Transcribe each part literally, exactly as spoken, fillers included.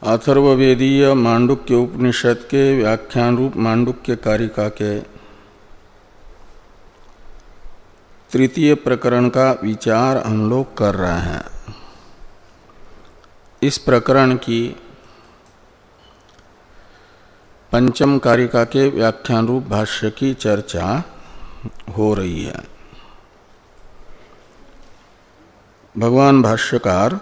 अथर्ववेदीय मांडुक्य उपनिषद के व्याख्यान रूप मांडुक्य कारिका के तृतीय प्रकरण का विचार हम लोग कर रहे हैं। इस प्रकरण की पंचम कारिका के व्याख्यान रूप भाष्य की चर्चा हो रही है। भगवान भाष्यकार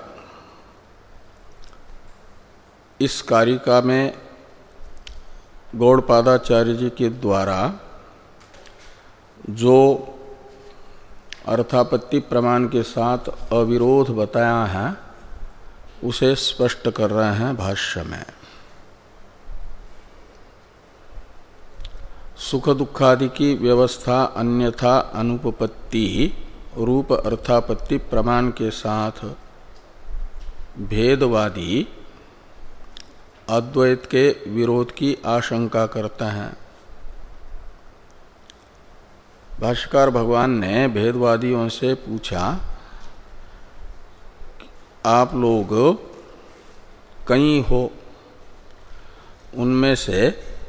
इस कारिका में गौड़पादाचार्य जी के द्वारा जो अर्थापत्ति प्रमाण के साथ अविरोध बताया है उसे स्पष्ट कर रहे हैं भाष्य में। सुख दुखादि की व्यवस्था अन्यथा अनुपपत्ति रूप अर्थापत्ति प्रमाण के साथ भेदवादी अद्वैत के विरोध की आशंका करते हैं। भाष्यकार भगवान ने भेदवादियों से पूछा, आप लोग कई हो, उनमें से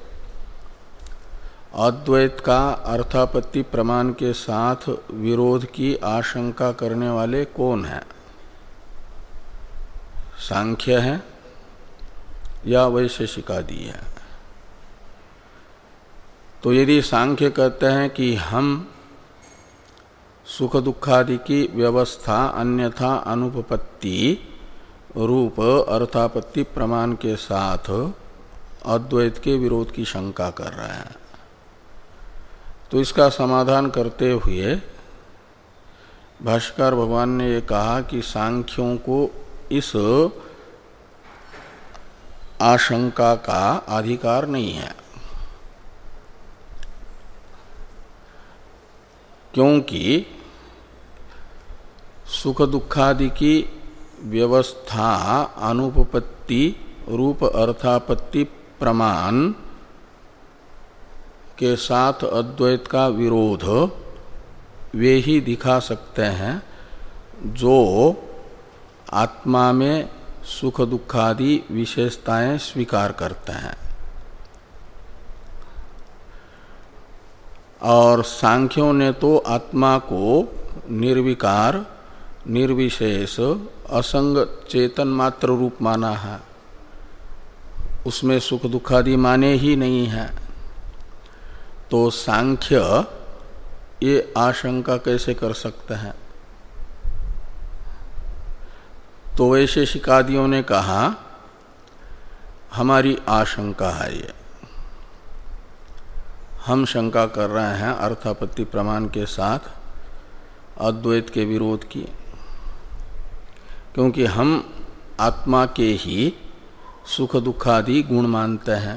अद्वैत का अर्थापत्ति प्रमाण के साथ विरोध की आशंका करने वाले कौन हैं? सांख्य हैं या वैशेषिकादि है? तो यदि सांख्य कहते हैं कि हम सुख दुखादि की व्यवस्था अन्यथा अनुपपत्ति रूप अर्थापत्ति प्रमाण के साथ अद्वैत के विरोध की शंका कर रहे हैं, तो इसका समाधान करते हुए भाष्यकार भगवान ने ये कहा कि सांख्यों को इस आशंका का अधिकार नहीं है, क्योंकि सुख दुखादि की व्यवस्था अनुपपत्ति रूप अर्थापत्ति प्रमाण के साथ अद्वैत का विरोध वे ही दिखा सकते हैं जो आत्मा में सुख दुखादि विशेषताएं स्वीकार करते हैं। और सांख्यों ने तो आत्मा को निर्विकार निर्विशेष असंग चेतन मात्र रूप माना है, उसमें सुख दुखादि माने ही नहीं है। तो सांख्य ये आशंका कैसे कर सकते हैं? तो वैशेषिकादियों ने कहा, हमारी आशंका है ये, हम शंका कर रहे हैं अर्थापत्ति प्रमाण के साथ अद्वैत के विरोध की, क्योंकि हम आत्मा के ही सुख दुखादि गुण मानते हैं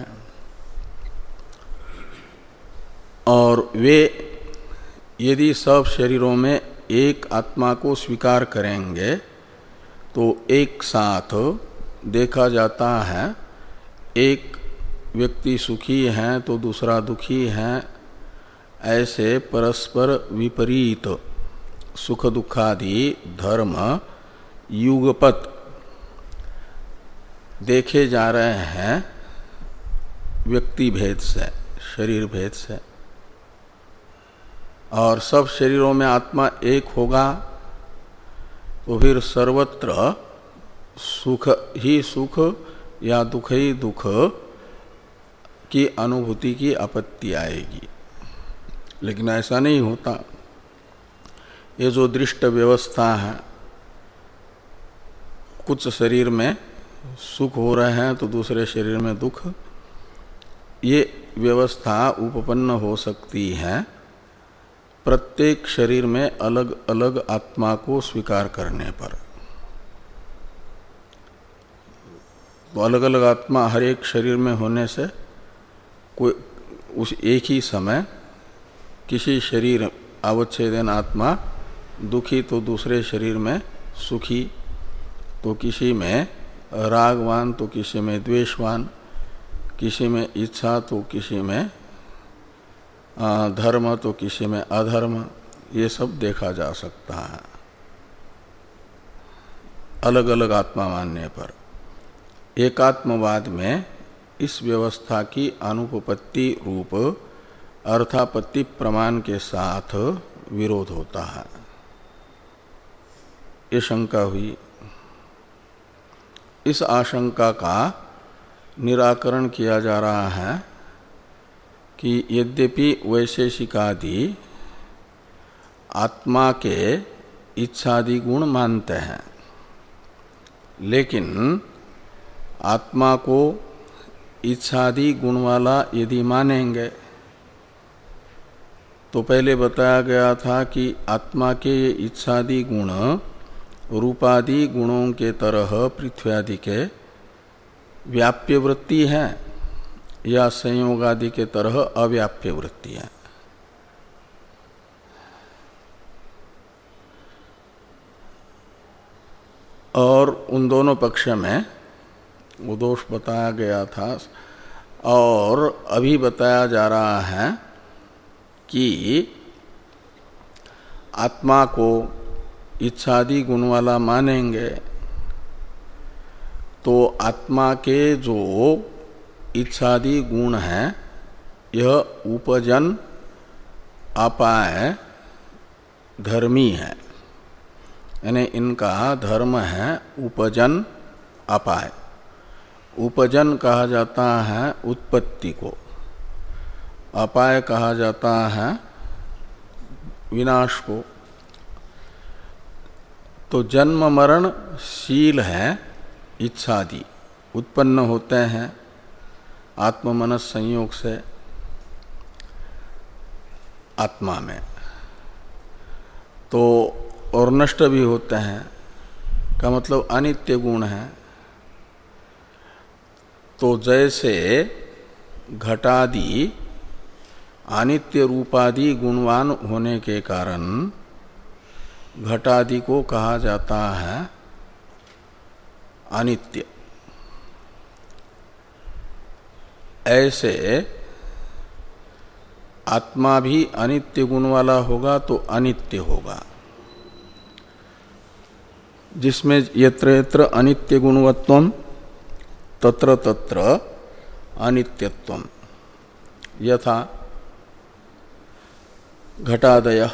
और वे यदि सब शरीरों में एक आत्मा को स्वीकार करेंगे तो एक साथ देखा जाता है एक व्यक्ति सुखी है तो दूसरा दुखी है, ऐसे परस्पर विपरीत सुख दुखादि धर्म युगपत देखे जा रहे हैं व्यक्ति भेद से, शरीर भेद से। और सब शरीरों में आत्मा एक होगा तो फिर सर्वत्र सुख ही सुख या दुख ही दुख की अनुभूति की आपत्ति आएगी, लेकिन ऐसा नहीं होता। ये जो दृष्ट व्यवस्था है, कुछ शरीर में सुख हो रहे हैं तो दूसरे शरीर में दुख, ये व्यवस्था उपपन्न हो सकती है प्रत्येक शरीर में अलग अलग आत्मा को स्वीकार करने पर। तो अलग अलग आत्मा हर एक शरीर में होने से कोई उस एक ही समय किसी शरीर अवच्छेदन आत्मा दुखी तो दूसरे शरीर में सुखी, तो किसी में रागवान तो किसी में द्वेषवान, किसी में इच्छा तो किसी में धर्म तो किसी में अधर्म, ये सब देखा जा सकता है अलग अलग आत्मा मानने पर। एकात्मवाद में इस व्यवस्था की अनुपपत्ति रूप अर्थापत्ति प्रमाण के साथ विरोध होता है। ये शंका हुई। इस आशंका का निराकरण किया जा रहा है कि यद्यपि वैशेषिकादि आत्मा के इच्छादि गुण मानते हैं, लेकिन आत्मा को इच्छादि गुण वाला यदि मानेंगे तो पहले बताया गया था कि आत्मा के ये इच्छादि गुण रूपादि गुणों के तरह पृथ्वी आदि के व्याप्य वृत्ति है या संयोगादि के तरह अव्याप्य वृत्ति है। और उन दोनों पक्ष में वो दोष बताया गया था और अभी बताया जा रहा है कि आत्मा को इच्छादि गुण वाला मानेंगे तो आत्मा के जो इच्छादि गुण हैं यह उपजन अपाय धर्मी है, यानी इनका धर्म है उपजन अपाय। उपजन कहा जाता है उत्पत्ति को, अपाय कहा जाता है विनाश को। तो जन्म मरण शील है इच्छादि, उत्पन्न होते हैं आत्म मनस संयोग से आत्मा में, तो और नष्ट भी होते हैं का मतलब अनित्य गुण है। तो जैसे घटादि अनित्य रूपादि गुणवान होने के कारण घटादि को कहा जाता है अनित्य, ऐसे आत्मा भी अनित्य गुण वाला होगा तो अनित्य होगा। जिसमें यत्र यत्र अनित्य गुणवत्वम तत्र तत्र अनित्यत्वम, यथा घटादय,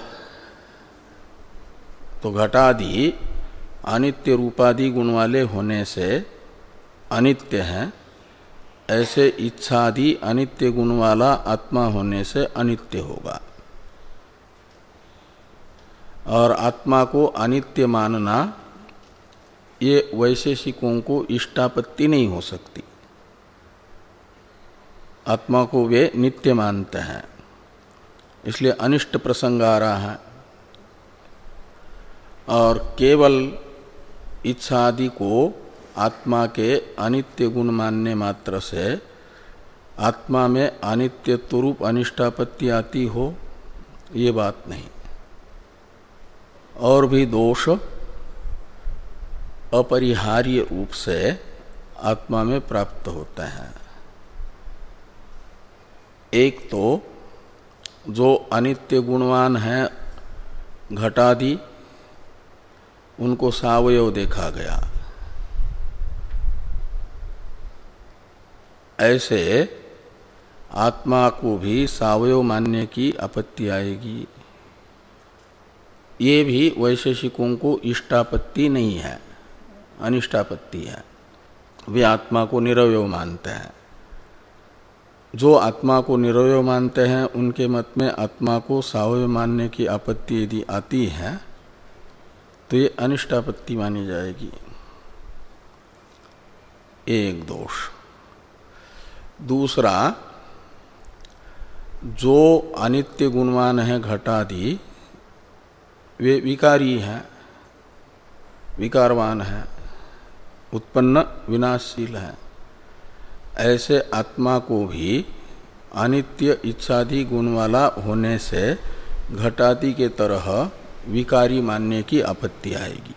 तो घटादि अनित्य रूपादि गुण वाले होने से अनित्य हैं, ऐसे इच्छादि अनित्य गुण वाला आत्मा होने से अनित्य होगा। और आत्मा को अनित्य मानना ये वैशेषिकों को इष्टापत्ति नहीं हो सकती। आत्मा को वे नित्य मानते हैं, इसलिए अनिष्ट प्रसंग आ रहा है। और केवल इच्छादि को आत्मा के अनित्य गुण मानने मात्र से आत्मा में अनित्यत्व रूप अनिष्टापत्ति आती हो, ये बात नहीं। और भी दोष अपरिहार्य रूप से आत्मा में प्राप्त होते हैं। एक तो जो अनित्य गुणवान है घटादि, उनको सावयव देखा गया, ऐसे आत्मा को भी सावयव मानने की आपत्ति आएगी। ये भी वैशेषिकों को इष्टापत्ति नहीं है, अनिष्टापत्ति है। वे आत्मा को निरवयव मानते हैं। जो आत्मा को निरवयव मानते हैं उनके मत में आत्मा को सावयव मानने की आपत्ति यदि आती है तो ये अनिष्टापत्ति मानी जाएगी। एक दोष। दूसरा, जो अनित्य गुणवान है घटादि, वे विकारी हैं, विकारवान है, उत्पन्न विनाशशील है। ऐसे आत्मा को भी अनित्य इच्छादि गुण वाला होने से घटादि के तरह विकारी मानने की आपत्ति आएगी।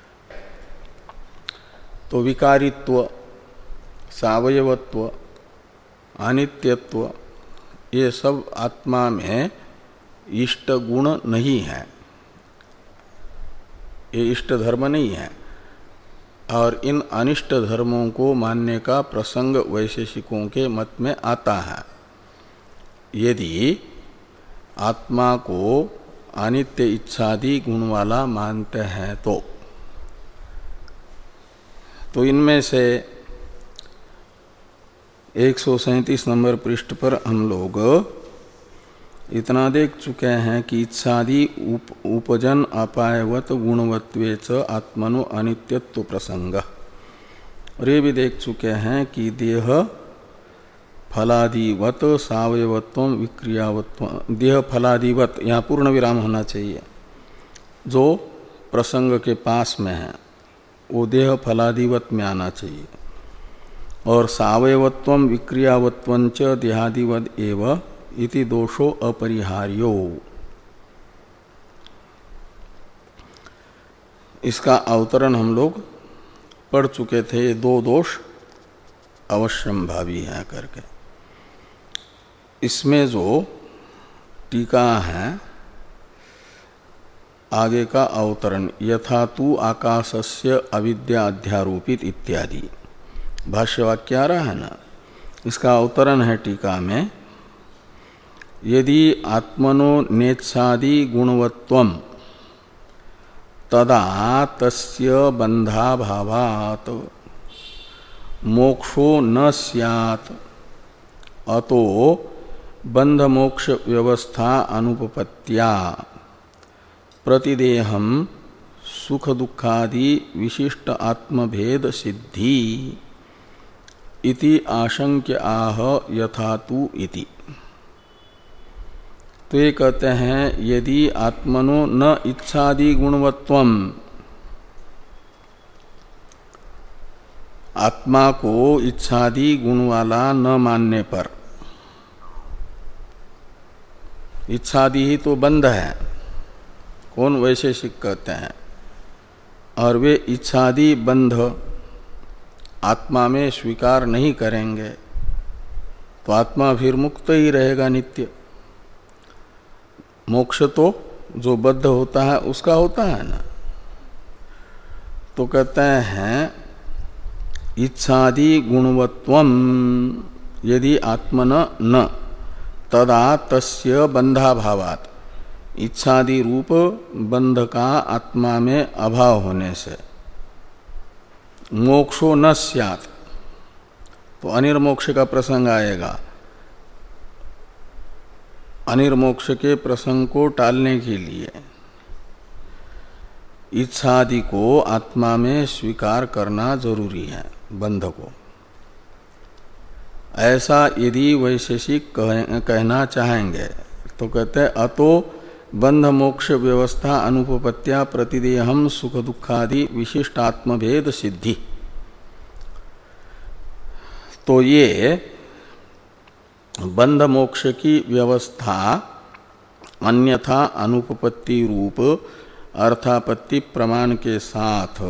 तो विकारित्व, सावयवत्व, अनित्यत्व, ये सब आत्मा में इष्ट गुण नहीं है, ये इष्ट धर्म नहीं है। और इन अनिष्ट धर्मों को मानने का प्रसंग वैशेषिकों के मत में आता है। यदि आत्मा को अनित्य इच्छादि गुण वाला मानते हैं तो तो इनमें से एक सौ सैंतीस नंबर पृष्ठ पर हम लोग इतना देख चुके हैं कि इच्छादि उप, उपजन अपायवत गुणवत्वे च आत्मनो अनित्यत्व प्रसंग, और ये भी देख चुके हैं कि देह फलादिवत सावयवत्व विक्रियावत्व, देह फलादिवत, यहाँ पूर्ण विराम होना चाहिए, जो प्रसंग के पास में है वो देह फलादिवत में आना चाहिए, और सावयवत्व विक्रियावत्व च देहादिवत एव इति दोषो अपरिहार्यो। इसका अवतरण हम लोग पढ़ चुके थे। ये दो दोष अवश्यंभावी है करके। इसमें जो टीका है आगे का अवतरण, यथा तु आकाशस्य अविद्या अध्यारोपित इत्यादि भाष्यवाक्य आ रहा है ना, इसका अवतरण है टीका में, यदि आत्मनो नेत्सादि गुणवत्वम तदा तस्य बंधाभावात् मोक्षो न स्यात् अतो बंध मोक्ष व्यवस्था अनुपपत्त्या प्रतिदेहम सुख दुखादि विशिष्ट आत्मभेद सिद्धि इति आशंक्य आह यथा तु इति। तो ये कहते हैं यदि आत्मनो न इच्छादि गुणवत्वम, आत्मा को इच्छादि गुण वाला न मानने पर, इच्छादि ही तो बंध है, कौन वैशेषिक कहते हैं, और वे इच्छादि बंध आत्मा में स्वीकार नहीं करेंगे तो आत्मा फिर मुक्त ही रहेगा नित्य। मोक्ष तो जो बद्ध होता है उसका होता है ना। तो कहते हैं इच्छादि गुणवत्वम यदि आत्मन न तदा तस्य बंधाभावात्, इच्छादि रूप बंध का आत्मा में अभाव होने से मोक्षो न स्यात्, तो अनिर्मोक्ष का प्रसंग आएगा। अनिर्मोक्ष के प्रसंग को टालने के लिए इच्छादि को आत्मा में स्वीकार करना जरूरी है, बंध को। ऐसा यदि वैशेषिक कहना चाहेंगे तो कहते हैं अतो बंध मोक्ष व्यवस्था अनुपपत्त्या प्रतिदेहम सुख दुखादि विशिष्ट आत्मभेद सिद्धि। तो ये बंध मोक्ष की व्यवस्था अन्यथा अनुपपत्ति रूप अर्थापत्ति प्रमाण के साथ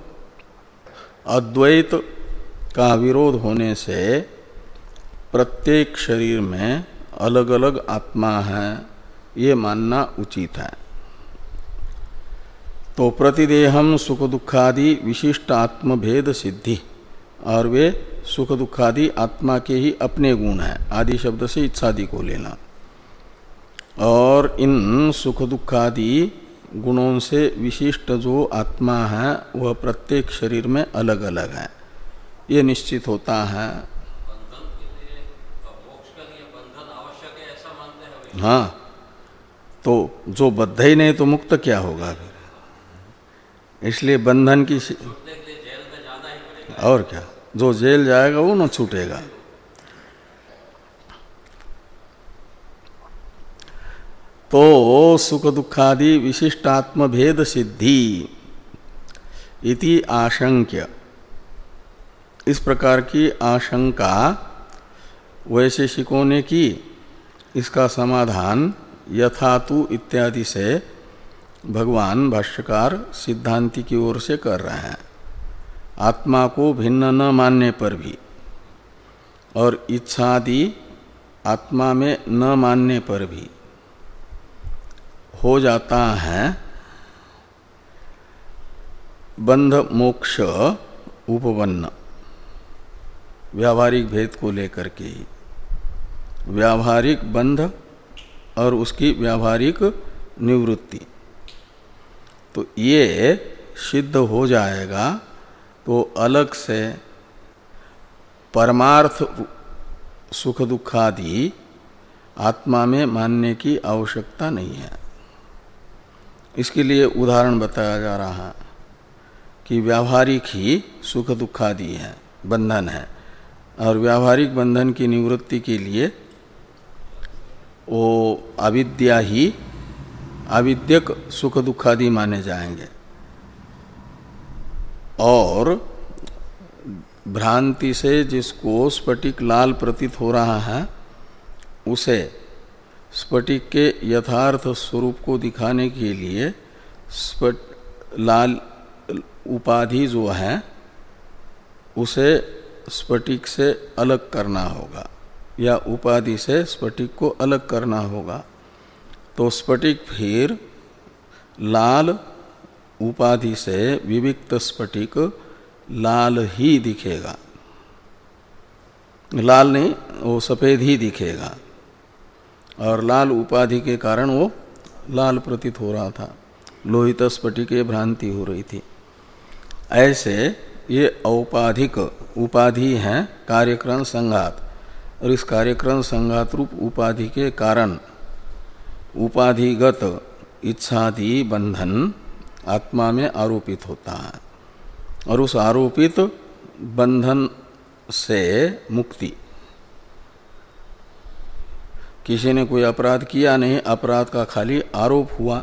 अद्वैत का विरोध होने से प्रत्येक शरीर में अलग अलग आत्मा है, ये मानना उचित है। तो प्रतिदेहम सुख दुखादि विशिष्ट आत्मभेद सिद्धि, और वे सुख दुखादि आत्मा के ही अपने गुण हैं, आदि शब्द से इच्छादि को लेना, और इन सुख दुखादि गुणों से विशिष्ट जो आत्मा है वह प्रत्येक शरीर में अलग अलग है, ये निश्चित होता है। हाँ, तो जो बद्ध ही नहीं तो मुक्त क्या होगा फिर, इसलिए बंधन की और क्या, जो जेल जाएगा वो न छूटेगा। तो सुख दुखादि विशिष्टात्म भेद सिद्धि इति आशंक्य, इस प्रकार की आशंका वैशेषिकों ने की। इसका समाधान यथातु इत्यादि से भगवान भाष्यकार सिद्धांति की ओर से कर रहे हैं। आत्मा को भिन्न न मानने पर भी और इच्छादि आत्मा में न मानने पर भी हो जाता है बंध मोक्ष उपपन्न, व्यावहारिक भेद को लेकर के ही व्यावहारिक बंध और उसकी व्यावहारिक निवृत्ति, तो ये सिद्ध हो जाएगा तो अलग से परमार्थ सुख दुखादि आत्मा में मानने की आवश्यकता नहीं है। इसके लिए उदाहरण बताया जा रहा है कि व्यावहारिक ही सुख दुखादि है, बंधन है, और व्यावहारिक बंधन की निवृत्ति के लिए वो अविद्या ही अविद्यक सुख दुखादि माने जाएंगे, और भ्रांति से जिसको स्फटिक लाल प्रतीत हो रहा है उसे स्फटिक के यथार्थ स्वरूप को दिखाने के लिए स्फट लाल उपाधि जो है उसे स्फटिक से अलग करना होगा, या उपाधि से स्फटिक को अलग करना होगा। तो स्फटिक फिर लाल उपाधि से विविक्त स्फटिक लाल ही दिखेगा, लाल नहीं, वो सफेद ही दिखेगा, और लाल उपाधि के कारण वो लाल प्रतीत हो रहा था, लोहित स्फटिक ये भ्रांति हो रही थी। ऐसे ये औपाधिक उपाधि है कार्यक्रम संघात, और इस कार्यक्रम संघात रूप उपाधि के कारण उपाधिगत इच्छादि बंधन आत्मा में आरोपित होता है, और उस आरोपित बंधन से मुक्ति, किसी ने कोई अपराध किया नहीं, अपराध का खाली आरोप हुआ,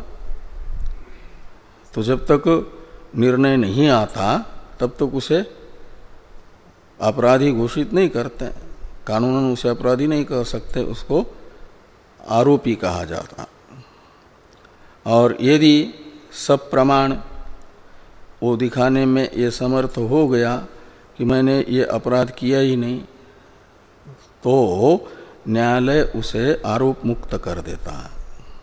तो जब तक निर्णय नहीं आता तब तक उसे अपराधी घोषित नहीं करते, कानूनन उसे अपराधी नहीं कह सकते, उसको आरोपी कहा जाता। और यदि सब प्रमाण वो दिखाने में ये समर्थ हो गया कि मैंने ये अपराध किया ही नहीं, तो न्यायालय उसे आरोप मुक्त कर देता है।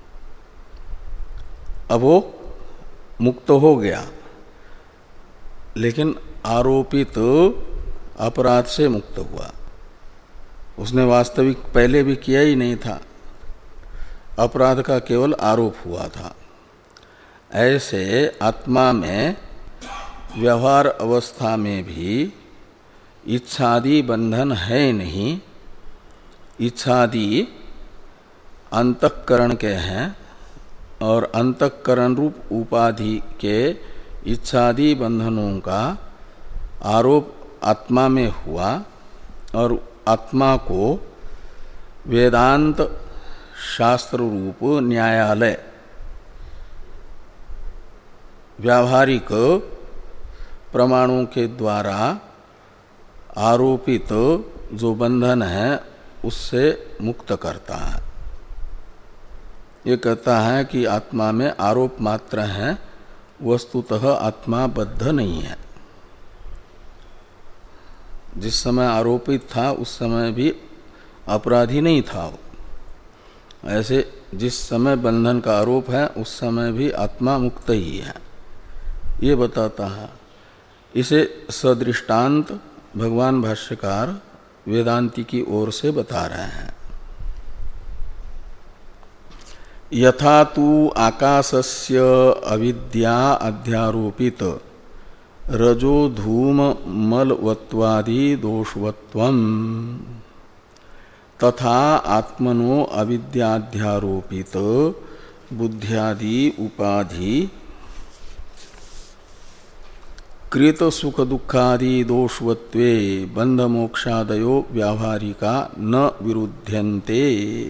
अब वो मुक्त हो गया, लेकिन आरोपित अपराध से मुक्त हुआ, उसने वास्तविक पहले भी किया ही नहीं था, अपराध का केवल आरोप हुआ था। ऐसे आत्मा में व्यवहार अवस्था में भी इच्छादि बंधन है नहीं, इच्छादि अंतःकरण के हैं, और अंतःकरण रूप उपाधि के इच्छादि बंधनों का आरोप आत्मा में हुआ, और आत्मा को वेदांत शास्त्र रूप न्यायालय व्यावहारिक प्रमाणों के द्वारा आरोपित जो बंधन है उससे मुक्त करता है। ये कहता है कि आत्मा में आरोप मात्र है, वस्तुतः आत्मा बद्ध नहीं है। जिस समय आरोपित था उस समय भी अपराधी नहीं था वो। ऐसे जिस समय बंधन का आरोप है उस समय भी आत्मा मुक्त ही है, ये बताता है। इसे सदृष्टांत भगवान भाष्यकार वेदांति की ओर से बता रहे हैं। यथा तु आकाशस्य अविद्या अध्यारोपित रजो धूम मलवत्वादि दोषवत्वम् तथा आत्मनो अविद्याध्यारोपित बुद्ध्यादि उपाधि कृत सुख दुखादि दोषवत्वे बंध मोक्षादयो व्यावहारिका न विरुध्यन्ते।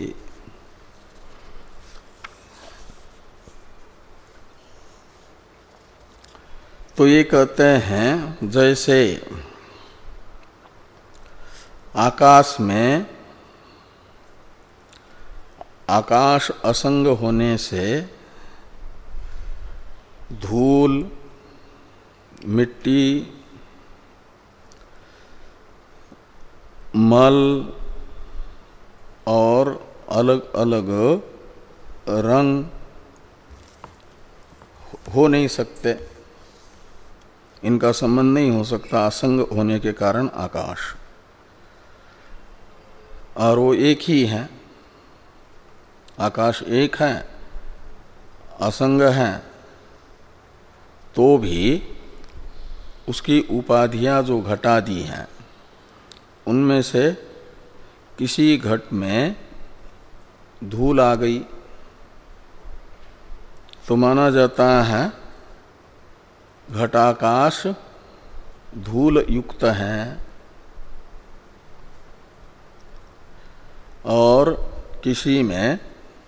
तो ये कहते हैं जैसे आकाश में आकाश असंग होने से धूल, मिट्टी, मल और अलग अलग रंग हो नहीं सकते, इनका संबंध नहीं हो सकता असंग होने के कारण आकाश, और वो एक ही है। आकाश एक है, असंग है, तो भी उसकी उपाधियां जो घटादी हैं उनमें से किसी घट में धूल आ गई तो माना जाता है घटाकाश धूल युक्त है, और किसी में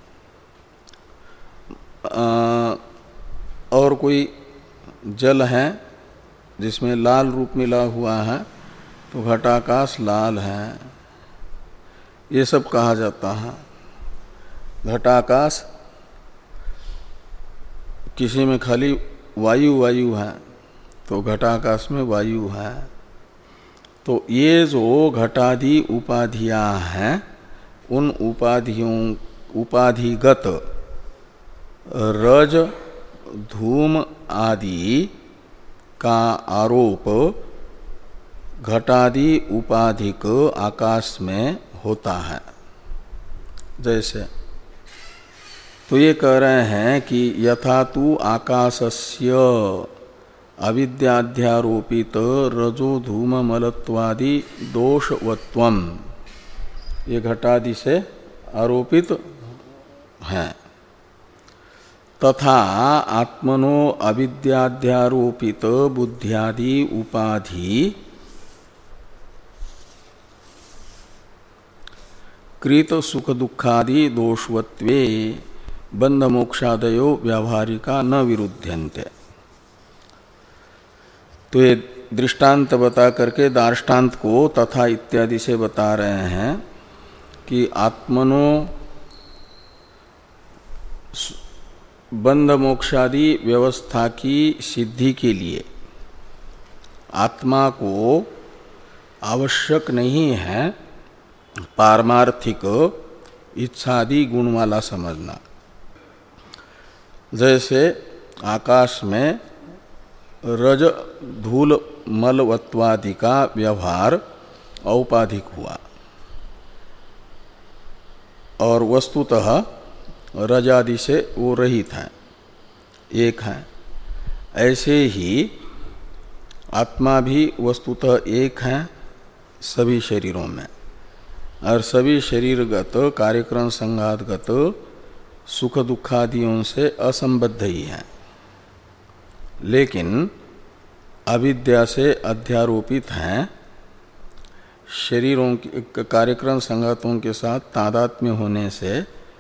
आ, और कोई जल है जिसमें लाल रूप मिला हुआ है तो घटाकाश लाल है, ये सब कहा जाता है। घटाकाश किसी में खाली वायु वायु है तो घटाकाश में वायु है। तो ये जो घटादि उपाधियां हैं उन उपाधियों उपाधिगत रज धूम आदि का आरोप घटादि उपाधिक आकाश में होता है। जैसे तो ये कह रहे हैं कि यथा तु आकाशस्य अविद्याध्यारोपित रजो धूम मलत्वादि दोषवत्वम, ये घटादि से आरोपित हैं। तथा आत्मनो अविद्याध्यारोपित बुद्ध्यादि उपाधि कृत सुख दुखादि दोषवत्वे बंध मोक्षादयो व्यावहारिका न विरुध्यन्ते। तो ये दृष्टांत बता करके दार्ष्टान्त को तथा इत्यादि से बता रहे हैं कि आत्मनो बंध मोक्षादि व्यवस्था की सिद्धि के लिए आत्मा को आवश्यक नहीं है पारमार्थिक इच्छादि गुण वाला समझना। जैसे आकाश में रज धूल मलवत्वादि का व्यवहार औपाधिक हुआ और वस्तुतः रजादि से वो रहित है, एक है। ऐसे ही आत्मा भी वस्तुतः एक है सभी शरीरों में, और सभी शरीरगत कार्यक्रम संघातगत सुख दुखादियों से असंबद्ध ही है, लेकिन अविद्या से अध्यारोपित हैं। शरीरों के कार्यक्रम संघातों के साथ तादात्म्य होने से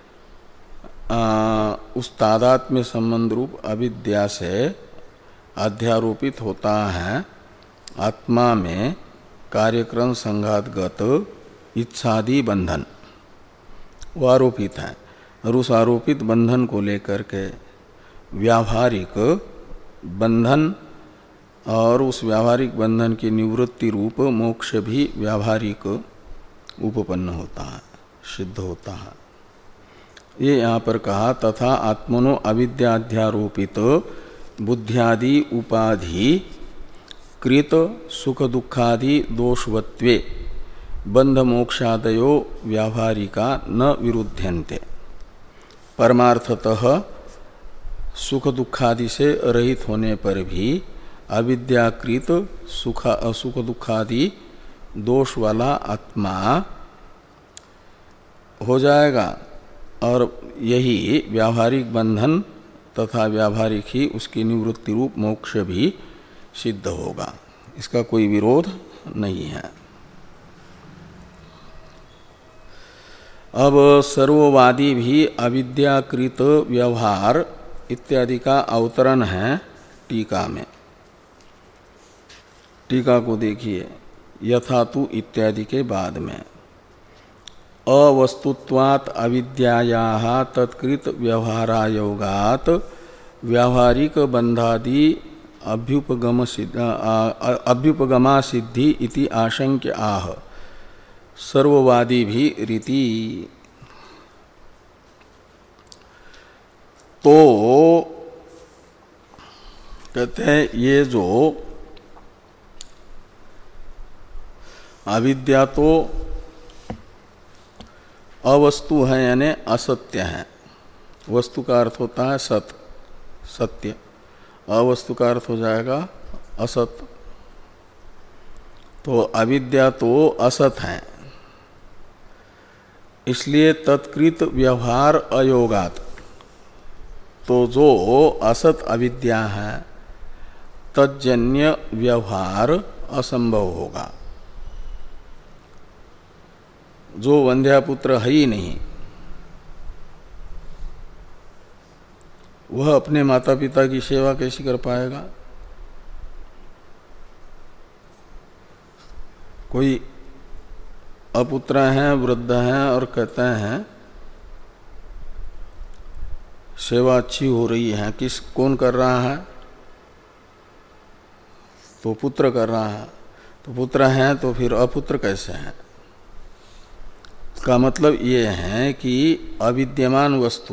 आ, उस तादात्म्य संबंध रूप अविद्या से अध्यारोपित होता है आत्मा में कार्यक्रम संघातगत इच्छादि बंधन, वो आरोपित है। और उस आरोपित बंधन को लेकर के व्यावहारिक बंधन और उस व्यावहारिक बंधन की निवृत्ति रूप मोक्ष भी व्यावहारिक उपपन्न होता है, सिद्ध होता है। ये यहाँ पर कहा तथा आत्मनो अविद्याध्यारोपित बुद्ध्यादि उपाधि कृत सुख दुखादि दोषवत्वे बंध मोक्षादयो व्यावहारिका न विरुध्यन्ते। परमार्थतः सुख दुखादि से रहित होने पर भी अविद्याकृत सुख असुख दुखादि दोष वाला आत्मा हो जाएगा, और यही व्यावहारिक बंधन तथा व्यावहारिक ही उसकी निवृत्ति रूप मोक्ष भी सिद्ध होगा। इसका कोई विरोध नहीं है। अब सर्ववादी भी अविद्याकृत व्यवहार इत्यादि का अवतरण है टीका में। टीका को देखिए, यथा तु इत्यादि के बाद में अवस्तुत्वात् अविद्यायाः तत्कृत व्यवहारायोगात् व्यावहारिक बंधादि अभ्युपगम अभ्युपगमा सिद्धि इति आशंक्य आह सर्ववादी भी रीति। तो कहते हैं ये जो अविद्या तो अवस्तु है यानी असत्य है। वस्तु का अर्थ होता है सत, सत्य। अवस्तु का अर्थ हो जाएगा असत। तो अविद्या तो असत है, इसलिए तत्कृत व्यवहार अयोगात, तो जो असत अविद्या है तज्जन्य व्यवहार असंभव होगा। जो वंध्यापुत्र है ही नहीं, वह अपने माता पिता की सेवा कैसे कर पाएगा? कोई अपुत्र हैं, वृद्ध हैं और कहते हैं सेवा अच्छी हो रही है, किस कौन कर रहा है? तो पुत्र कर रहा है। तो पुत्र हैं तो फिर अपुत्र कैसे हैं? का मतलब ये है कि अविद्यमान वस्तु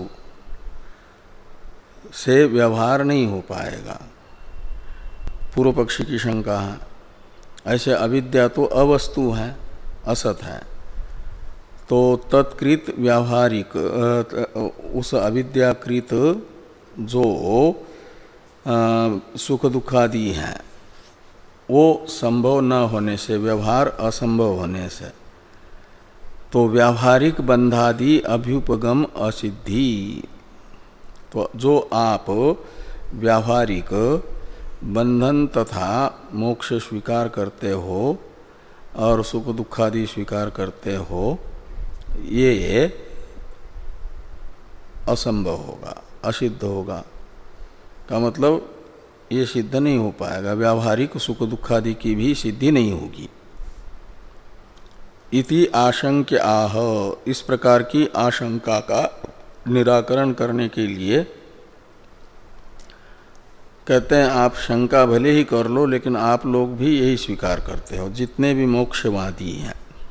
से व्यवहार नहीं हो पाएगा। पूर्व पक्षी की शंका है। ऐसे अविद्या तो अवस्तु है, असत है, तो तत्कृत व्यावहारिक उस अविद्याकृत जो सुख दुखादि है वो संभव न होने से, व्यवहार असंभव होने से, तो व्यावहारिक बंधादि अभ्युपगम असिद्धि। तो जो आप व्यावहारिक बंधन तथा मोक्ष स्वीकार करते हो और सुख दुखादि स्वीकार करते हो, ये असंभव होगा, असिद्ध होगा। का मतलब ये सिद्ध नहीं हो पाएगा, व्यावहारिक सुख दुखादि की भी सिद्धि नहीं होगी। इति आशंक्य आह, इस प्रकार की आशंका का निराकरण करने के लिए कहते हैं आप शंका भले ही कर लो, लेकिन आप लोग भी यही स्वीकार करते हो। जितने भी मोक्षवादी हैं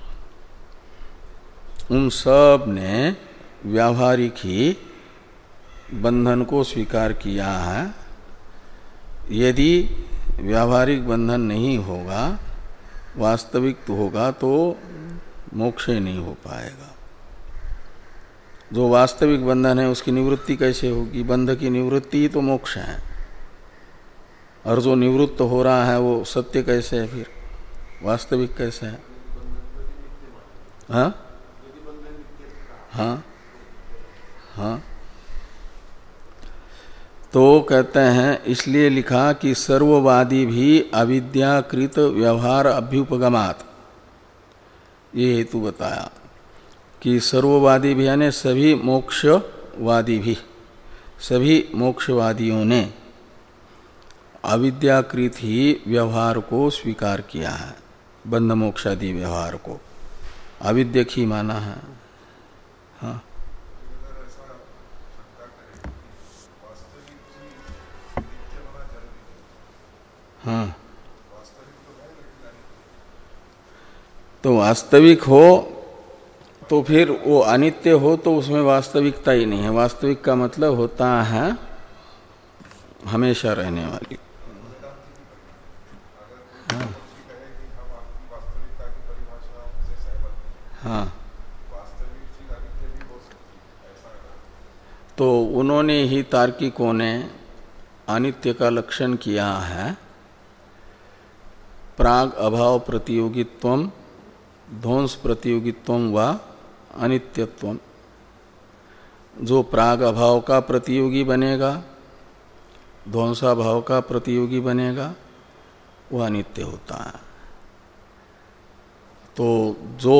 उन सब ने व्यावहारिक ही बंधन को स्वीकार किया है। यदि व्यावहारिक बंधन नहीं होगा, वास्तविक तो होगा, तो मोक्ष ही नहीं हो पाएगा। जो वास्तविक बंधन है उसकी निवृत्ति कैसे होगी? बंध की निवृत्ति ही तो मोक्ष है, और जो निवृत्त हो रहा है वो सत्य कैसे है, फिर वास्तविक कैसे है? हाँ हाँ हाँ। तो कहते हैं इसलिए लिखा कि सर्ववादी भी अविद्याकृत व्यवहार अभ्युपगमात, ये हेतु बताया कि सर्ववादी भी यानी सभी मोक्षवादी भी, सभी मोक्षवादियों ने अविद्याकृत ही व्यवहार को स्वीकार किया है, बंध मोक्षादि व्यवहार को अविद्यक ही माना है। हाँ हाँ। तो वास्तविक हो तो फिर वो अनित्य हो तो उसमें वास्तविकता ही नहीं है। वास्तविक का मतलब होता है हमेशा रहने वाली। हाँ हाँ। तो उन्होंने ही, तार्किकों ने अनित्य का लक्षण किया है प्राग अभाव प्रतियोगित्वम ध्वंस प्रतियोगित्वम व अनित्यत्वम। जो प्राग अभाव का प्रतियोगी बनेगा, ध्वंसाभाव का प्रतियोगी बनेगा, वह अनित्य होता है। तो जो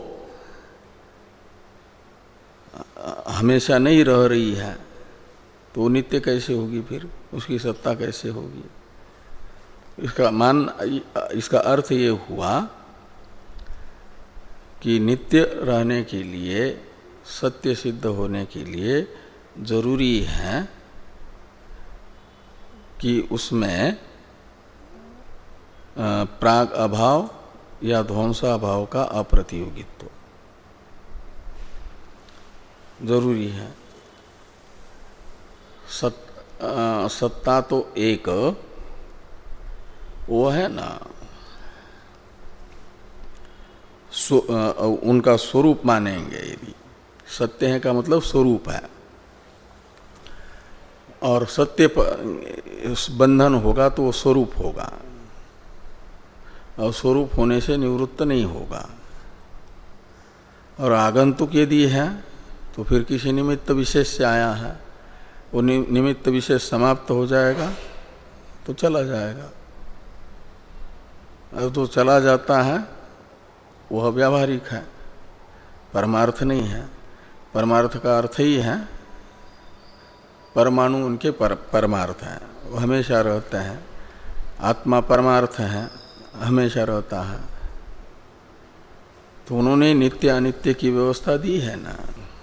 हमेशा नहीं रह रही है तो नित्य कैसे होगी? फिर उसकी सत्ता कैसे होगी? इसका मान, इसका अर्थ ये हुआ कि नित्य रहने के लिए, सत्य सिद्ध होने के लिए जरूरी है कि उसमें प्राग अभाव या ध्वंसाभाव का अप्रतियोगित्व जरूरी है। सत, आ, सत्ता तो एक वो है ना, उनका स्वरूप मानेंगे। यदि सत्य है का मतलब स्वरूप है, और सत्य बंधन होगा तो वो स्वरूप होगा, और स्वरूप होने से निवृत्त नहीं होगा। और आगंतुक यदि है तो फिर किसी निमित्त विशेष से आया है, वो निमित्त विशेष समाप्त हो जाएगा तो चला जाएगा। अब तो चला जाता है वह व्यावहारिक है, परमार्थ नहीं है। परमार्थ का अर्थ ही है परमाणु उनके पर, परमार्थ हैं, वो हमेशा रहते हैं। आत्मा परमार्थ है, हमेशा रहता है। तो उन्होंने नित्य अनित्य की व्यवस्था दी है ना।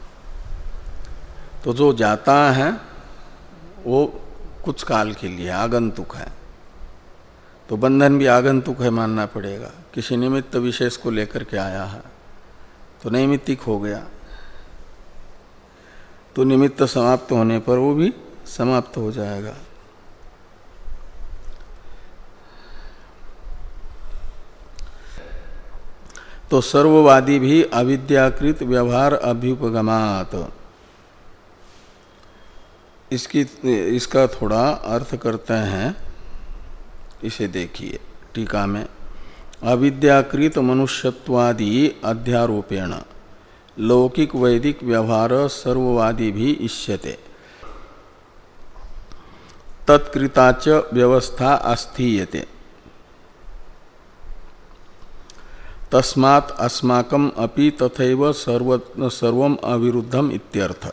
तो जो जाता है वो कुछ काल के लिए आगंतुक है, तो बंधन भी आगंतुक है मानना पड़ेगा। किसी निमित्त विशेष को लेकर के आया है तो नैमित्तिक हो गया, तो निमित्त समाप्त होने पर वो भी समाप्त हो जाएगा। तो सर्ववादी भी अविद्याकृत व्यवहार अभ्युपगमात, इसकी इसका थोड़ा अर्थ करते हैं। इसे देखिए टीका में, अविद्याकृत मनुष्यत्वादि अध्यारोपेण लौकिक वैदिक व्यवहार सर्ववादी भी इष्यते, तत्कृताच व्यवस्था अस्थीयते, तस्मात् अस्माकम अपि तथैव सर्व सर्वम अविरुद्धम इत्यर्थ।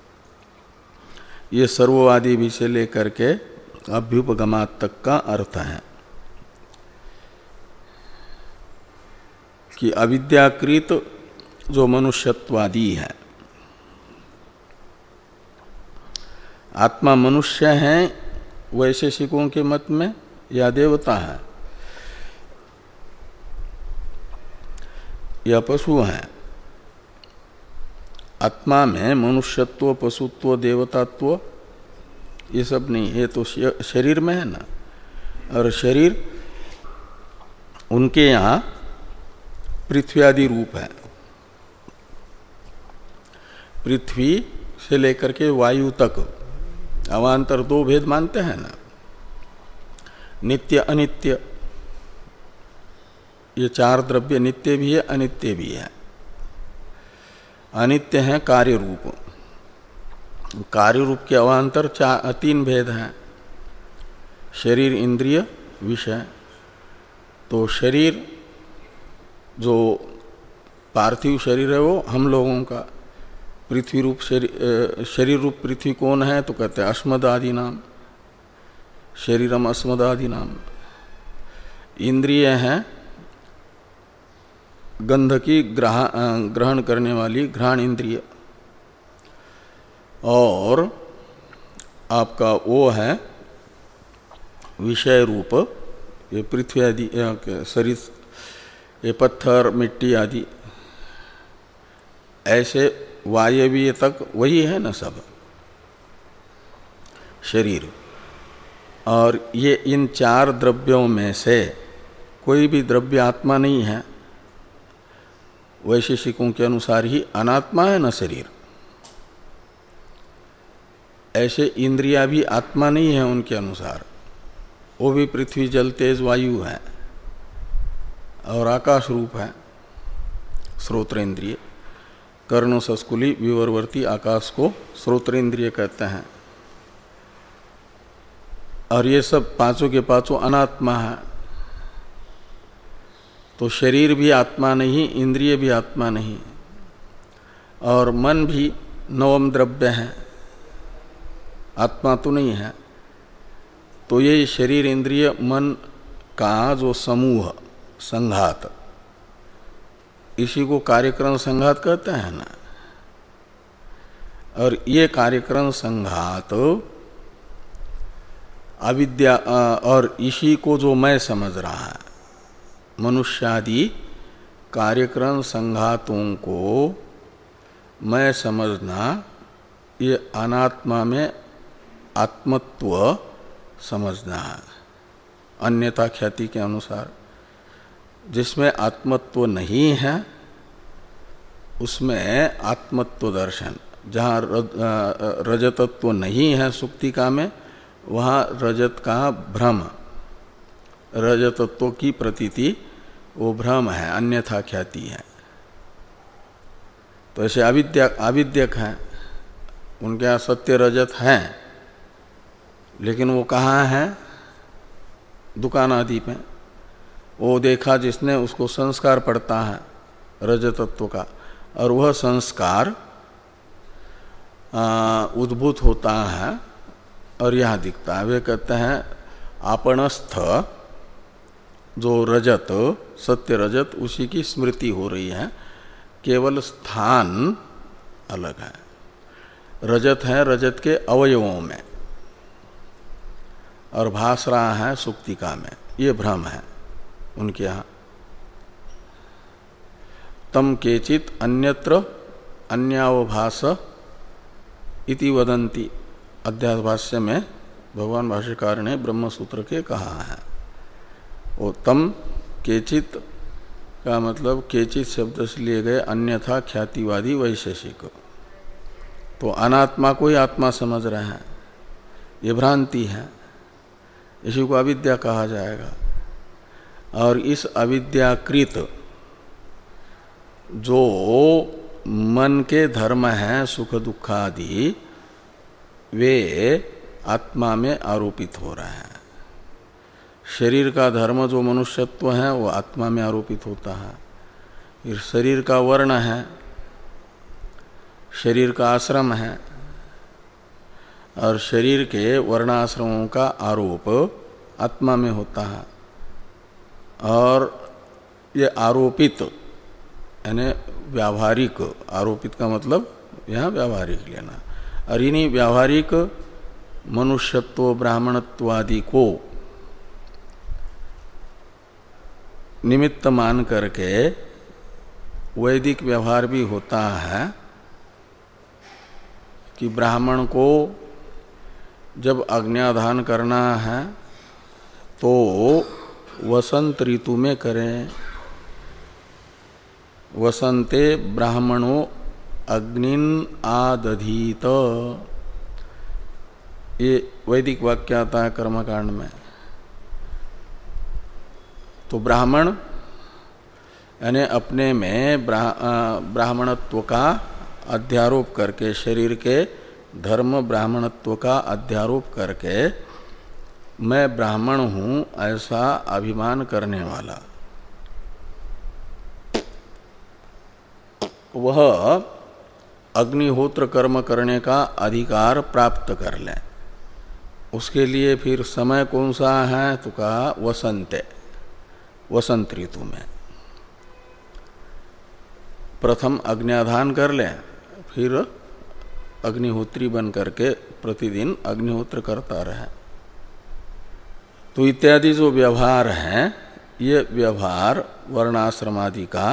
ये सर्ववादी भी से लेकर के अभ्युपगमात तक का अर्थ है कि अविद्याकृत जो मनुष्यत्वादी है, आत्मा मनुष्य है वैशेषिकों के मत में या देवता है या पशु है। आत्मा में मनुष्यत्व, पशुत्व, देवतात्व ये सब नहीं, ये तो शरीर में है ना। और शरीर उनके यहाँ पृथ्वी आदि रूप है। पृथ्वी से लेकर के वायु तक अवान्तर दो भेद मानते हैं ना, नित्य अनित्य। ये चार द्रव्य नित्य भी है, अनित्य भी है। अनित्य है कार्य रूप, कार्य रूप के अवान्तर चार तीन भेद हैं, शरीर, इंद्रिय, विषय। तो शरीर जो पार्थिव शरीर है वो हम लोगों का, पृथ्वी रूप शरीर, शरीर रूप पृथ्वी कौन है तो कहते हैं अस्मद आदि नाम, शरीरम अस्मद आदि नाम। इंद्रिय हैं गंध की ग्रहण करने वाली घ्राण इंद्रिय, और आपका वो है विषय रूप, ये पृथ्वी आदि शरीर, ये पत्थर मिट्टी आदि। ऐसे वायवीय तक वही है ना सब शरीर। और ये इन चार द्रव्यों में से कोई भी द्रव्य आत्मा नहीं है। वैशेषिकों के अनुसार ही अनात्मा है न शरीर। ऐसे इंद्रियां भी आत्मा नहीं है उनके अनुसार, वो भी पृथ्वी, जल, तेज, वायु है और आकाश रूप है। श्रोत्रेंद्रिय, कर्ण, सस्कुली, विवरवर्ती आकाश को श्रोत्रेंद्रिय कहते हैं। और ये सब पांचों के पांचों अनात्मा है। तो शरीर भी आत्मा नहीं, इंद्रिय भी आत्मा नहीं, और मन भी नवम द्रव्य है, आत्मा तो नहीं है। तो ये शरीर, इंद्रिय, मन का जो समूह, संघात, इसी को कार्यक्रम संघात कहते हैं ना। और ये कार्यक्रम संघात अविद्या, और इसी को जो मैं समझ रहा है, मनुष्यादि कार्यक्रम संघातों को मैं समझना, ये अनात्मा में आत्मत्व समझना है। अन्यथा ख्याति के अनुसार जिसमें आत्मत्व नहीं है उसमें आत्मत्व दर्शन, जहाँ रजतत्व नहीं है सुक्तिका में, वहाँ रजत का भ्रम, रजतत्व की प्रतीति वो भ्रम है, अन्यथा ख्याति है। तो ऐसे अविद्या अविद्यक हैं, उनके यहाँ सत्य रजत हैं, लेकिन वो कहाँ है? दुकान आदि में। वो देखा जिसने, उसको संस्कार पड़ता है रजतत्व का, और वह संस्कार उद्भूत होता है और यहाँ दिखता है। वे कहते हैं आपणस्थ जो रजत, सत्य रजत, उसी की स्मृति हो रही है, केवल स्थान अलग है। रजत है रजत के अवयवों में और भास रहा है सुक्तिका में, ये भ्रम है उनके यहाँ। तम केचित अन्यत्र अन्यावभास इति वदन्ति, अध्यास भाष्य में भगवान भाष्यकार ने ब्रह्म सूत्र के कहा है। वो तम केचित का मतलब केचित शब्द से लिए गए अन्यथा ख्यातिवादी वैशेषिक, तो अनात्मा को ही आत्मा समझ रहे हैं, ये भ्रांति है, इसी को अविद्या कहा जाएगा। और इस अविद्याकृत जो मन के धर्म हैं सुख दुख आदि, वे आत्मा में आरोपित हो रहे हैं। शरीर का धर्म जो मनुष्यत्व है वो आत्मा में आरोपित होता है। फिर शरीर का वर्ण है, शरीर का आश्रम है, और शरीर के वर्णाश्रमों का आरोप आत्मा में होता है। और ये आरोपित यानी व्यावहारिक, आरोपित का मतलब यहाँ व्यावहारिक लेना, और इन्हीं व्यावहारिक मनुष्यत्व ब्राह्मणत्व आदि को निमित्त मान करके वैदिक व्यवहार भी होता है कि ब्राह्मण को जब आज्ञाधान करना है तो वसंत ऋतु में करें। वसंते ब्राह्मणो अग्निन आदधीत, ये वैदिक वाक्य आता है कर्मकांड में। तो ब्राह्मण यानी अपने में ब्राह्मणत्व का अध्यारोप करके, शरीर के धर्म ब्राह्मणत्व का अध्यारोप करके मैं ब्राह्मण हूं ऐसा अभिमान करने वाला, वह अग्निहोत्र कर्म करने का अधिकार प्राप्त कर ले। उसके लिए फिर समय कौन सा है? तो कहा वसंत, वसंत ऋतु में प्रथम अग्न्याधान कर ले, फिर अग्निहोत्री बन करके प्रतिदिन अग्निहोत्र करता रहे। तो इत्यादि जो व्यवहार है, ये व्यवहार वर्णाश्रम आदि का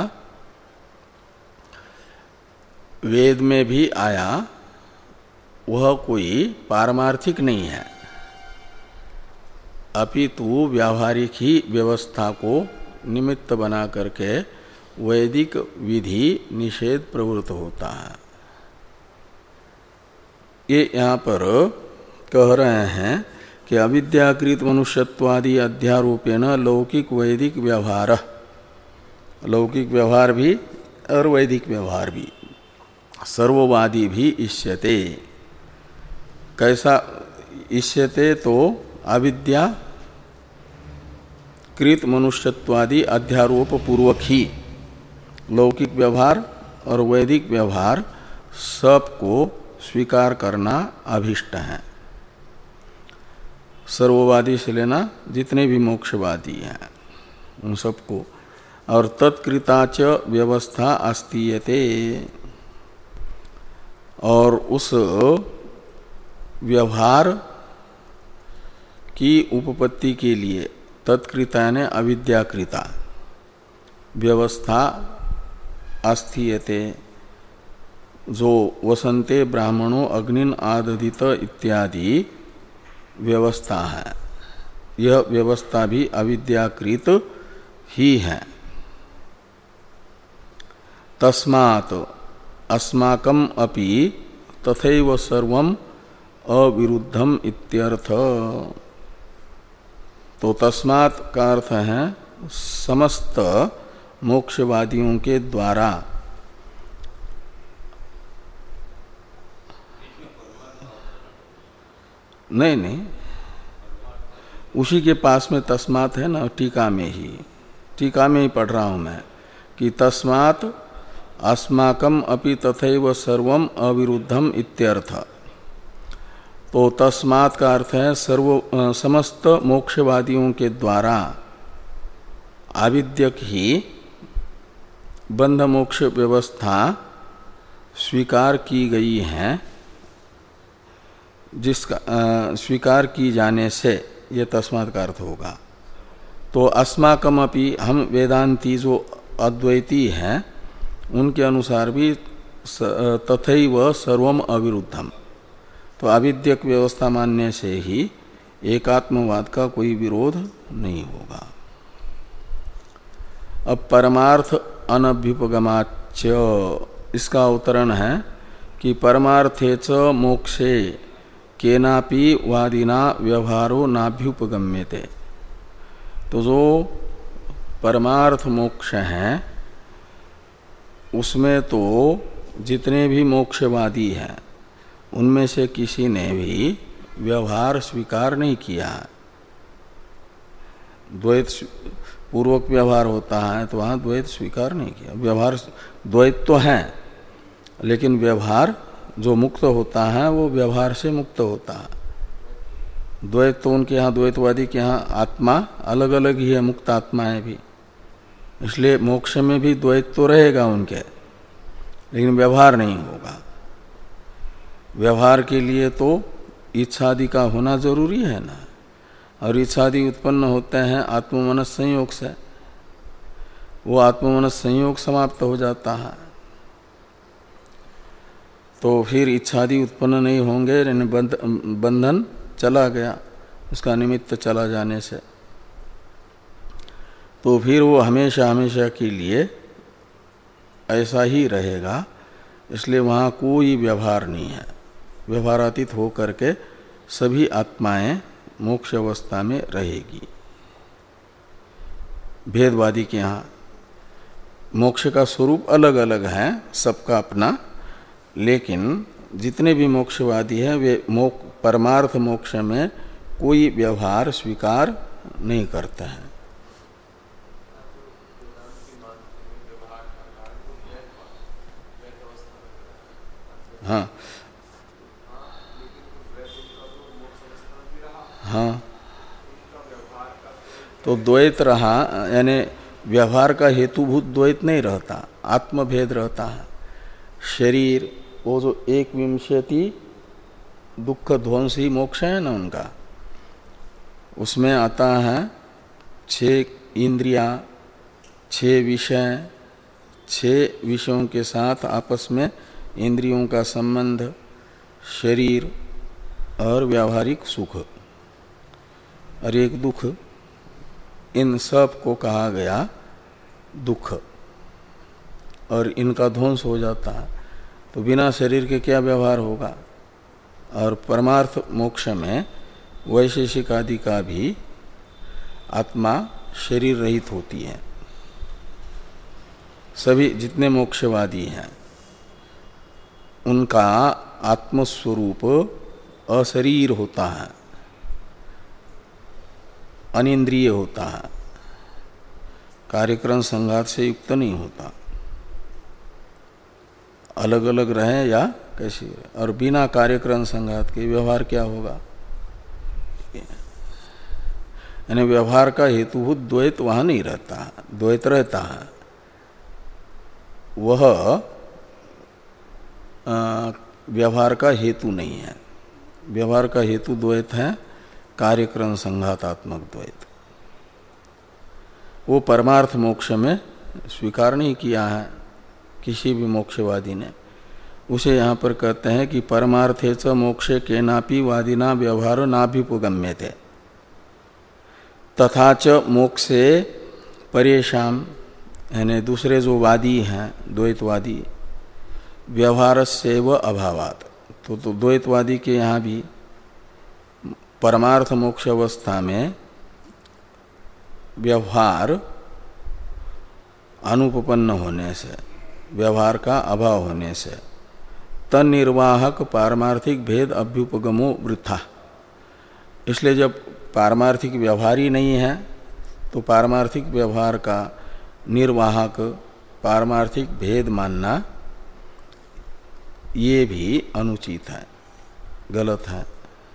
वेद में भी आया, वह कोई पारमार्थिक नहीं है, अपितु व्यावहारिक ही व्यवस्था को निमित्त बना करके वैदिक विधि निषेध प्रवृत्त होता है। ये यहाँ पर कह रहे हैं कि अविद्याकृत मनुष्यत्वादि अध्यारोपेण लौकिक वैदिक व्यवहार, लौकिक व्यवहार भी और वैदिक व्यवहार भी, सर्ववादी भी इष्यते। कैसा इष्यते? तो अविद्या कृत मनुष्यत्वादि अध्यारोप पूर्वक ही लौकिक व्यवहार और वैदिक व्यवहार सबको स्वीकार करना अभिष्ट है। सर्ववादी से लेना जितने भी मोक्षवादी हैं उन सबको। और तत्कृताच व्यवस्था अस्तीयते, और उस व्यवहार की उपपत्ति के लिए तत्कृता ने अविद्याकृता व्यवस्था आस्थीयते, जो वसंते ब्राह्मणों अग्निन आददित इत्यादि व्यवस्था है, यह व्यवस्था भी अविद्याकृत ही है। तस्मात् अस्माकम अपि तथैव सर्वम अविरुद्धम इत्यर्थ। तो तस्मात् का अर्थ है समस्त मोक्षवादियों के द्वारा नहीं नहीं उसी के पास में तस्मात् है ना, टीका में ही टीका में ही पढ़ रहा हूं मैं कि तस्मात् अस्माकम अपि तथैव सर्वम अविरुद्धम इत्यर्थ। तो तस्मात् का अर्थ है सर्व समस्त मोक्षवादियों के द्वारा आविद्यक ही बंध मोक्ष व्यवस्था स्वीकार की गई है, जिसका स्वीकार की जाने से ये तस्मात् का अर्थ होगा। तो अस्माकम अपि हम वेदांती जो अद्वैती हैं उनके अनुसार भी तथैव सर्वम अविरुद्धम, तो अविद्यक व्यवस्था मानने से ही एकात्मवाद का कोई विरोध नहीं होगा। अब परमार्थ अनभ्युपगमाच्च, इसका अवतरण है कि परमार्थे च मोक्षे केनापि वादिना व्यवहारो नाभ्युपगम्यते। तो जो परमार्थ मोक्ष है उसमें तो जितने भी मोक्षवादी हैं उनमें से किसी ने भी व्यवहार स्वीकार नहीं किया है। द्वैत पूर्वक व्यवहार होता है तो वहाँ द्वैत स्वीकार नहीं किया। व्यवहार द्वैत तो है लेकिन व्यवहार जो मुक्त होता है वो व्यवहार से मुक्त होता है। द्वैत तो उनके यहाँ द्वैतवादी के यहाँ आत्मा अलग अलग ही है, मुक्त आत्माएं भी, इसलिए मोक्ष में भी द्वैत तो रहेगा उनके, लेकिन व्यवहार नहीं होगा। व्यवहार के लिए तो इच्छादि का होना जरूरी है ना, और इच्छादि उत्पन्न होते हैं आत्ममनस संयोग से, वो आत्ममनस संयोग समाप्त हो जाता है तो फिर इच्छादि उत्पन्न नहीं होंगे, बंधन चला गया उसका निमित्त चला जाने से, तो फिर वो हमेशा हमेशा के लिए ऐसा ही रहेगा। इसलिए वहाँ कोई व्यवहार नहीं है, व्यवहारातीत हो करके सभी आत्माएं मोक्ष अवस्था में रहेगी। भेदवादी के यहाँ मोक्ष का स्वरूप अलग अलग है, सबका अपना, लेकिन जितने भी मोक्षवादी हैं वे मोक्ष परमार्थ मोक्ष में कोई व्यवहार स्वीकार नहीं करते हैं। हाँ हाँ, तो द्वैत रहा, यानी व्यवहार का हेतुभूत द्वैत नहीं रहता, आत्मभेद रहता है। शरीर वो जो एक विंशति दुख ध्वंसी मोक्ष है ना उनका, उसमें आता है छह इंद्रियां, छह विषय, छह विषयों के साथ आपस में इंद्रियों का संबंध, शरीर और व्यावहारिक सुख और एक दुख, इन सब को कहा गया दुख, और इनका ध्वंस हो जाता है तो बिना शरीर के क्या व्यवहार होगा। और परमार्थ मोक्ष में वैशेषिक आदि का भी आत्मा शरीर रहित होती है। सभी जितने मोक्षवादी हैं उनका आत्मस्वरूप अशरीर होता है, अनिंद्रिय होता है, कार्यक्रम संघात से युक्त नहीं होता, अलग अलग रहे या कैसी रहे। और बिना कार्यक्रम संघात के व्यवहार क्या होगा, यानी व्यवहार का हेतुभूत द्वैत वहां नहीं रहता, द्वैत रहता है, वह व्यवहार का हेतु नहीं है। व्यवहार का हेतु द्वैत है, कार्यक्रम संघातात्मक द्वैत, वो परमार्थ मोक्ष में स्वीकार नहीं किया है किसी भी मोक्षवादी ने। उसे यहाँ पर कहते हैं कि परमार्थे च मोक्षे केनापि वादिना व्यवहारो नाभ्युपगम्यते तथा च मोक्षे परेशान यानी दूसरे जो वादी हैं द्वैतवादी, व्यवहारस्यैव अभावात्, तो, तो द्वैतवादी के यहाँ भी परमार्थ मोक्ष अवस्था में व्यवहार अनुपपन्न होने से, व्यवहार का अभाव होने से तन्निर्वाहक पारमार्थिक भेद अभ्युपगमो वृथा। इसलिए जब पारमार्थिक व्यवहार ही नहीं है तो पारमार्थिक व्यवहार का निर्वाहक पारमार्थिक भेद मानना ये भी अनुचित है, गलत है।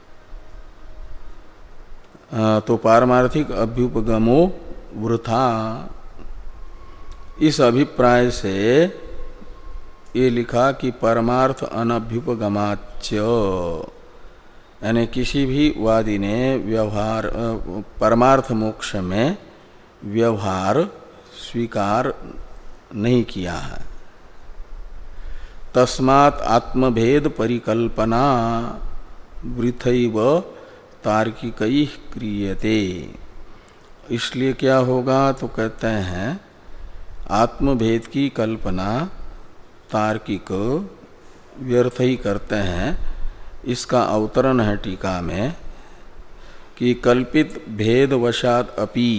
तो पारमार्थिक अभ्युपगमो वृथा, इस अभिप्राय से ये लिखा कि परमार्थ अनभ्युपगमाच्य, यानी किसी भी वादी ने व्यवहार परमार्थ मोक्ष में व्यवहार स्वीकार नहीं किया है। तस्मात् आत्मभेद परिकल्पना वृथैव तार्किकै क्रियते। इसलिए क्या होगा तो कहते हैं आत्मभेद की कल्पना तार्किक व्यर्थ ही करते हैं। इसका अवतरण है टीका में कि कल्पित भेद वशात अपि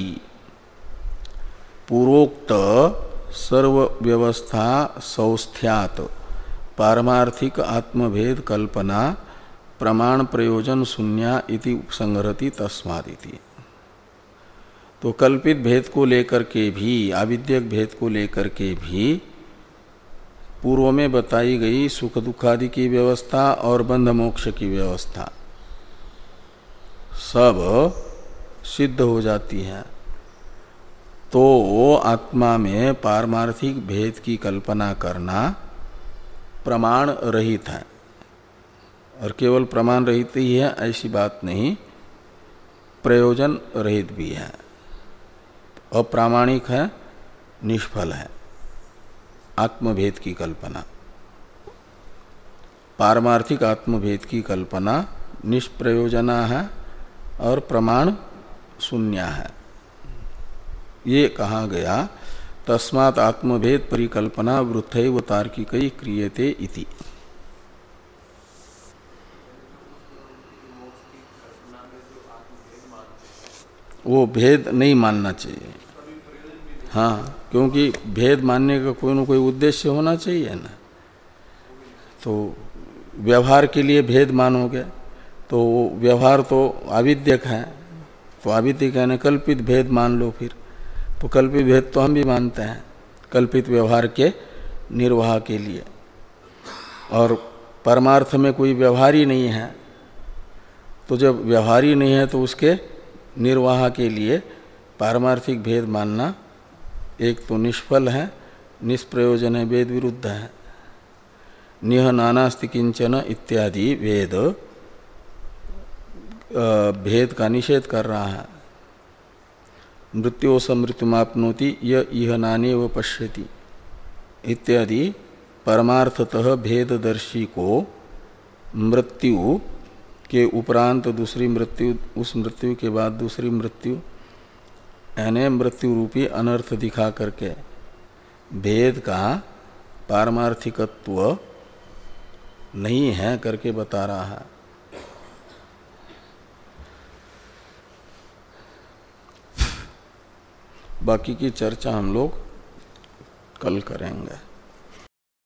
पूर्वोक्त सर्व व्यवस्था सौस्थ्यात पारमार्थिक आत्मभेद कल्पना प्रमाण प्रयोजन शून्या इति उपसंहरति तस्मादिति। तो कल्पित भेद को लेकर के भी, आविद्यक भेद को लेकर के भी पूर्व में बताई गई सुख दुखादि की व्यवस्था और बंध मोक्ष की व्यवस्था सब सिद्ध हो जाती है। तो आत्मा में पारमार्थिक भेद की कल्पना करना प्रमाण रहित है, और केवल प्रमाण रहित ही है ऐसी बात नहीं, प्रयोजन रहित भी है, अप्रामाणिक है, निष्फल है आत्मभेद की कल्पना। पारमार्थिक आत्मभेद की कल्पना निष्प्रयोजना है और प्रमाण शून्य है। ये कहा गया तस्मात् आत्मभेद परिकल्पना वृथैव तार्किकै क्रियते इति। वो भेद नहीं मानना चाहिए, हाँ, क्योंकि भेद मानने का कोई न कोई उद्देश्य होना चाहिए ना। तो व्यवहार के लिए भेद मानोगे तो व्यवहार तो आविद्यक है, तो आविद्यक यानी कल्पित भेद मान लो फिर। तो कल्पित भेद तो हम भी मानते हैं कल्पित व्यवहार के निर्वाह के लिए, और परमार्थ में कोई व्यवहार ही नहीं है, तो जब व्यवहार ही नहीं है तो उसके निर्वाह के लिए पारमार्थिक भेद मानना एक तो निष्फल है, निष्प्रयोजन है, वेद विरुद्ध है। निह नानास्ति किंचन इत्यादि वेद भेद का निषेध कर रहा है। मृत्यो समृत्युमाप्नोति य इह नाने व पश्यति इत्यादि परमार्थतः भेददर्शी को मृत्यु के उपरांत दूसरी मृत्यु, उस मृत्यु के बाद दूसरी मृत्यु, यानी मृत्यु रूपी अनर्थ दिखा करके भेद का पारमार्थिकत्व नहीं है करके बता रहा है। बाकी की चर्चा हम लोग कल करेंगे।